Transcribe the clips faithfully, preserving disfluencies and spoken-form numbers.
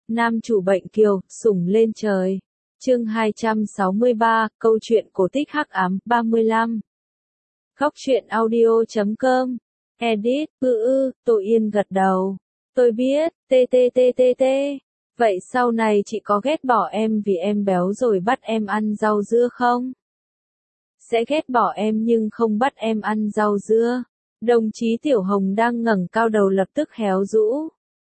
Nam chủ bệnh kiều, sủng lên trời. Chương hai trăm sáu mươi ba, câu chuyện cổ tích hắc ám, ba mươi lăm. Góc truyện audio chấm com. Edit, ư ư, Tô Yên gật đầu. Tôi biết, tê tê tê tê tê. Vậy sau này chị có ghét bỏ em vì em béo rồi bắt em ăn rau dưa không? Sẽ ghét bỏ em nhưng không bắt em ăn rau dưa. Đồng chí Tiểu Hồng đang ngẩng cao đầu lập tức héo rũ.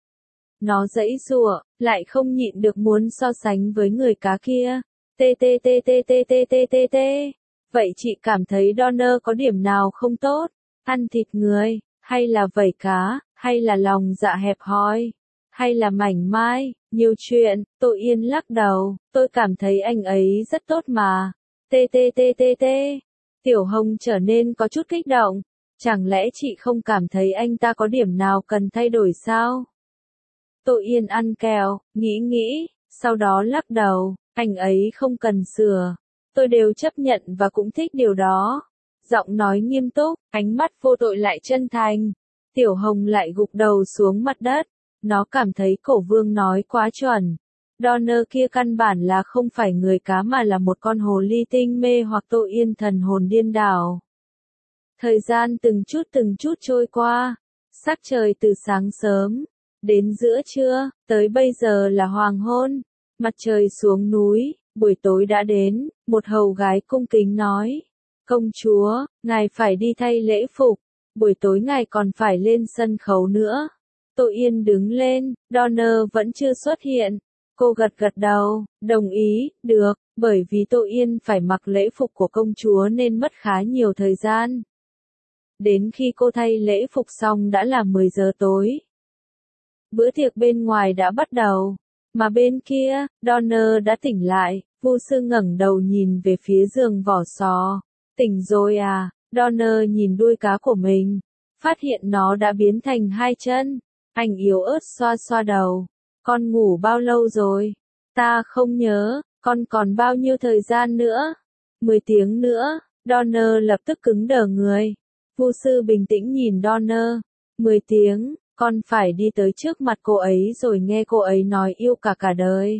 Nó giãy giụa, lại không nhịn được muốn so sánh với người cá kia. Tê tê tê tê tê tê tê tê tê. Vậy chị cảm thấy Donner có điểm nào không tốt? Ăn thịt người, hay là vẩy cá, hay là lòng dạ hẹp hòi, hay là mảnh mai, nhiều chuyện. Tô Yên lắc đầu, tôi cảm thấy anh ấy rất tốt mà. Tê tê tê tê tê. Tiểu Hồng trở nên có chút kích động. Chẳng lẽ chị không cảm thấy anh ta có điểm nào cần thay đổi sao? Tô Yên ăn kẹo, nghĩ nghĩ, sau đó lắc đầu, anh ấy không cần sửa. Tôi đều chấp nhận và cũng thích điều đó. Giọng nói nghiêm túc, ánh mắt vô tội lại chân thành. Tiểu Hồng lại gục đầu xuống mặt đất. Nó cảm thấy Cổ Vương nói quá chuẩn. Donner kia căn bản là không phải người cá mà là một con hồ ly tinh mê hoặc. Tô Yên thần hồn điên đảo. Thời gian từng chút từng chút trôi qua. Sắc trời từ sáng sớm đến giữa trưa, tới bây giờ là hoàng hôn. Mặt trời xuống núi, buổi tối đã đến. Một hầu gái cung kính nói: công chúa, ngài phải đi thay lễ phục. Buổi tối ngài còn phải lên sân khấu nữa. Tô Yên đứng lên, Donner vẫn chưa xuất hiện. Cô gật gật đầu, đồng ý, được, bởi vì Tô Yên phải mặc lễ phục của công chúa nên mất khá nhiều thời gian. Đến khi cô thay lễ phục xong đã là mười giờ tối. Bữa tiệc bên ngoài đã bắt đầu, mà bên kia, Donner đã tỉnh lại. Vu sư ngẩng đầu nhìn về phía giường vỏ sò. Tỉnh rồi à? Donner nhìn đuôi cá của mình, phát hiện nó đã biến thành hai chân. Anh yếu ớt xoa xoa đầu. Con ngủ bao lâu rồi? Ta không nhớ, con còn bao nhiêu thời gian nữa? Mười tiếng nữa. Donner lập tức cứng đờ người. Vu sư bình tĩnh nhìn Donner. Mười tiếng, con phải đi tới trước mặt cô ấy rồi nghe cô ấy nói yêu cả cả đời.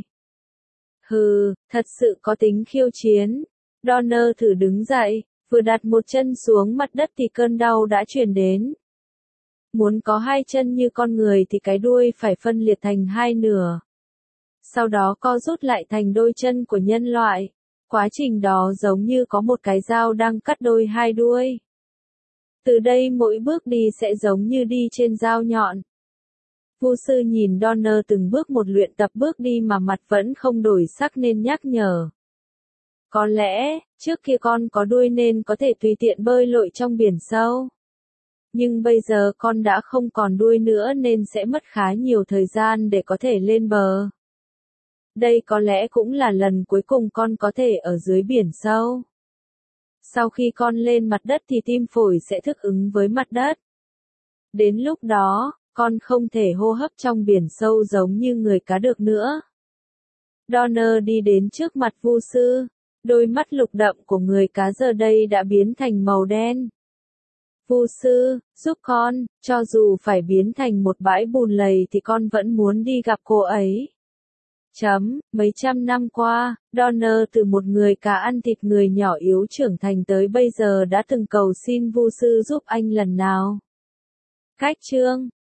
Hừ, thật sự có tính khiêu chiến. Donner thử đứng dậy, vừa đặt một chân xuống mặt đất thì cơn đau đã truyền đến. Muốn có hai chân như con người thì cái đuôi phải phân liệt thành hai nửa. Sau đó co rút lại thành đôi chân của nhân loại. Quá trình đó giống như có một cái dao đang cắt đôi hai đuôi. Từ đây mỗi bước đi sẽ giống như đi trên dao nhọn. Vu sư nhìn Donner từng bước một luyện tập bước đi mà mặt vẫn không đổi sắc nên nhắc nhở. Có lẽ, trước kia con có đuôi nên có thể tùy tiện bơi lội trong biển sâu. Nhưng bây giờ con đã không còn đuôi nữa nên sẽ mất khá nhiều thời gian để có thể lên bờ. Đây có lẽ cũng là lần cuối cùng con có thể ở dưới biển sâu. Sau khi con lên mặt đất thì tim phổi sẽ thích ứng với mặt đất. Đến lúc đó, con không thể hô hấp trong biển sâu giống như người cá được nữa. Donner đi đến trước mặt Vu sư. Đôi mắt lục đậm của người cá giờ đây đã biến thành màu đen. Vu sư, giúp con, cho dù phải biến thành một bãi bùn lầy thì con vẫn muốn đi gặp cô ấy. Chấm, mấy trăm năm qua, Donner từ một người cá ăn thịt người nhỏ yếu trưởng thành tới bây giờ đã từng cầu xin Vu sư giúp anh lần nào. Cách chương